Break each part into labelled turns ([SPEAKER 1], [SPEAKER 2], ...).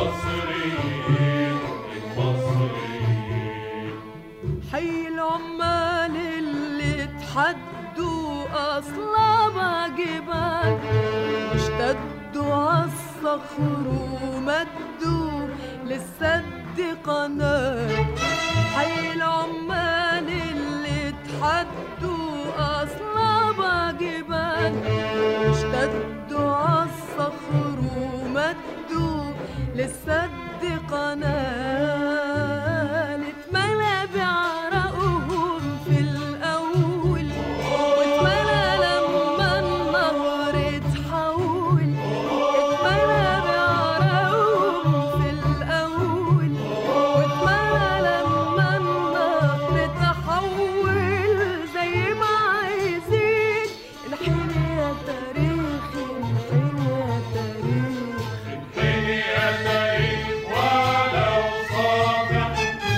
[SPEAKER 1] المصريين المصريين.
[SPEAKER 2] حي العمال اللي اتحدوا أصلاب جبال واشتدوا عالصخر ومدوا للسد قناة. حي العمال اللي اتحدوا أصلاب جبال واشتدوا عالصخر ومدوا للسد قناة. اتملى بعرقهم في الأول واتملى لما النهر اتحول. اتملى بعرقهم في الأول واتملى لما النهر اتحول. زي ما عايزين الحين يا تاريخ، الحين يا تاريخ،
[SPEAKER 1] الحين يا تاريخ. ولو صابح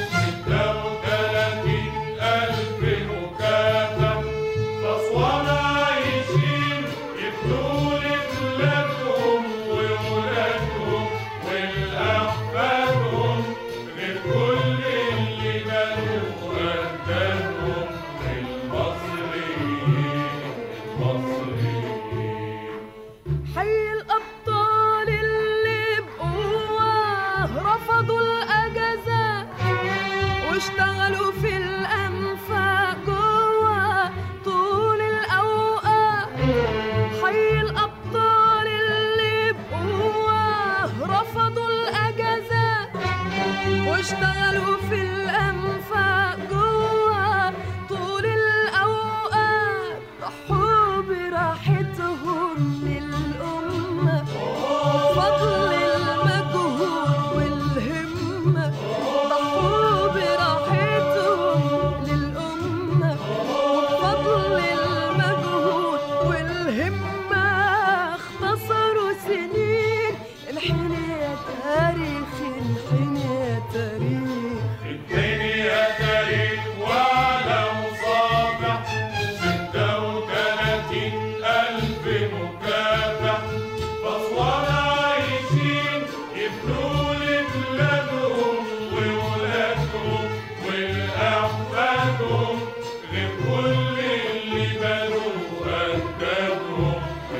[SPEAKER 1] 36,000 مكافح أسوان عايشين يبنوا لبلادهم وولادهم ولأحفادهم غير كل اللي بنوا أجدادهم المصريين المصريين.
[SPEAKER 2] حي الأبطال اللي بقوة رفضوا الأجازات واشتغلوا في الأنفاق جوا طول الأوقات. حي الأبطال اللي بقوة رفضوا الأجازات واشتغلوا في الأنفاق جوا طول الأوقات. ضحوا براحتهم للأمة فضل المجهود والهمة. ضحوا براحتهم للأمة فضل المجهود والهمة. اختصروا سنين الحين يا تاريخ، الحين يا تاريخ،
[SPEAKER 1] الحين يا تاريخ. ولو صابح 36,000 مكافح فأسوان عايشين يبنوا لبلادهم وولادهم ولأحفادهم غير كل اللي بنوا أجدادهم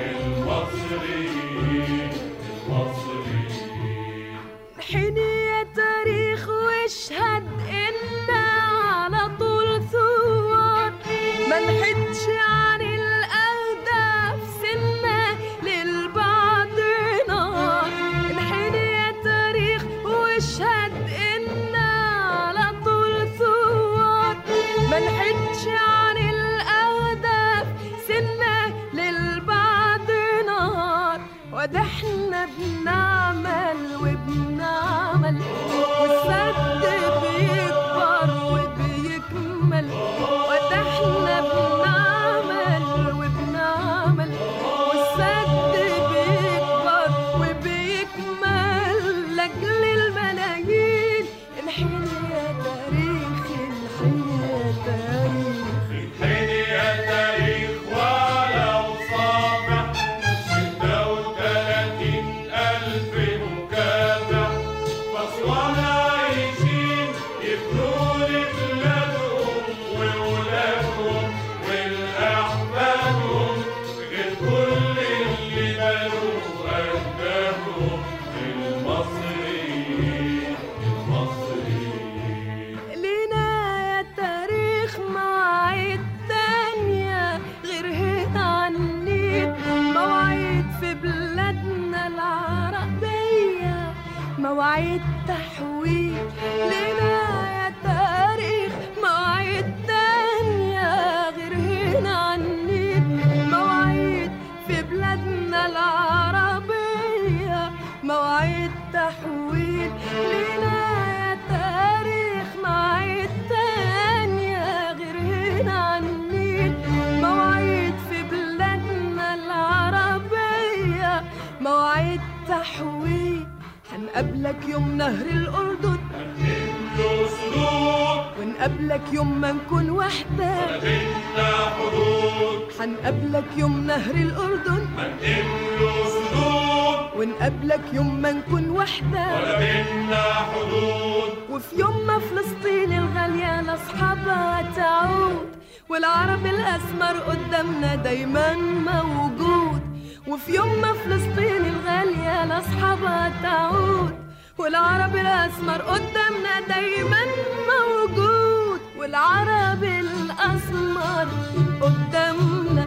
[SPEAKER 1] المصريين المصريين.
[SPEAKER 2] الحين يا تاريخ واشهد إنا على طول ثوار ما نحدش عن الأهداف سنة للبعد نار. الحين يا تاريخ واشهد إنا على طول ثوار ما نحدش عن الأهداف سنة للبعد نار. وده احنا بنعمل وبنعمل والسد بيكبر وبيكمل. وده احنا بنعمل وبنعمل والسد بيكبر وبيكمل لأجل الملايين. الحين يا تاريخ، الحين يا تاريخ،
[SPEAKER 1] الحين يا تاريخ. ولو صابح 36,000 مكافح فأسوان عايشين يبنوا لبلادهم وولادهم ولأحفادهم غير كل اللي بنوا أجدادهم المصريين المصريين.
[SPEAKER 2] لينا يا تاريخ مواعيد تانية غير هنا عنيد. مواعيد في بلادنا العربية مواعيد تحويل. لينا يا تاريخ مواعيد تانية غير هنا عنيد. مواعيد في بلادنا العربية مواعيد تحويل. لينا يا تاريخ مواعيد تانية غير هنا عنيد. مواعيد في بلادنا العربية مواعيد تحويل. هنقابلك يوم نهر الأردن
[SPEAKER 1] هنملوا سدود
[SPEAKER 2] ونقابلك يوم ما نكون وحدة.
[SPEAKER 1] بينا حدود
[SPEAKER 2] هنقابلك يوم نهر الأردن
[SPEAKER 1] هنملوا سدود
[SPEAKER 2] ونقابلك يوم ما نكون وحدة
[SPEAKER 1] ولا بينا حدود.
[SPEAKER 2] وفي يوم ما فلسطين الغالية لأصحابها تعود والعرب الأسمر قدامنا دايما موجود. وفي يوم ما فلسطين الغالية لأصحابها تعود والعرب الأسمر قدامنا دايما موجود. والعرب الأسمر قدامنا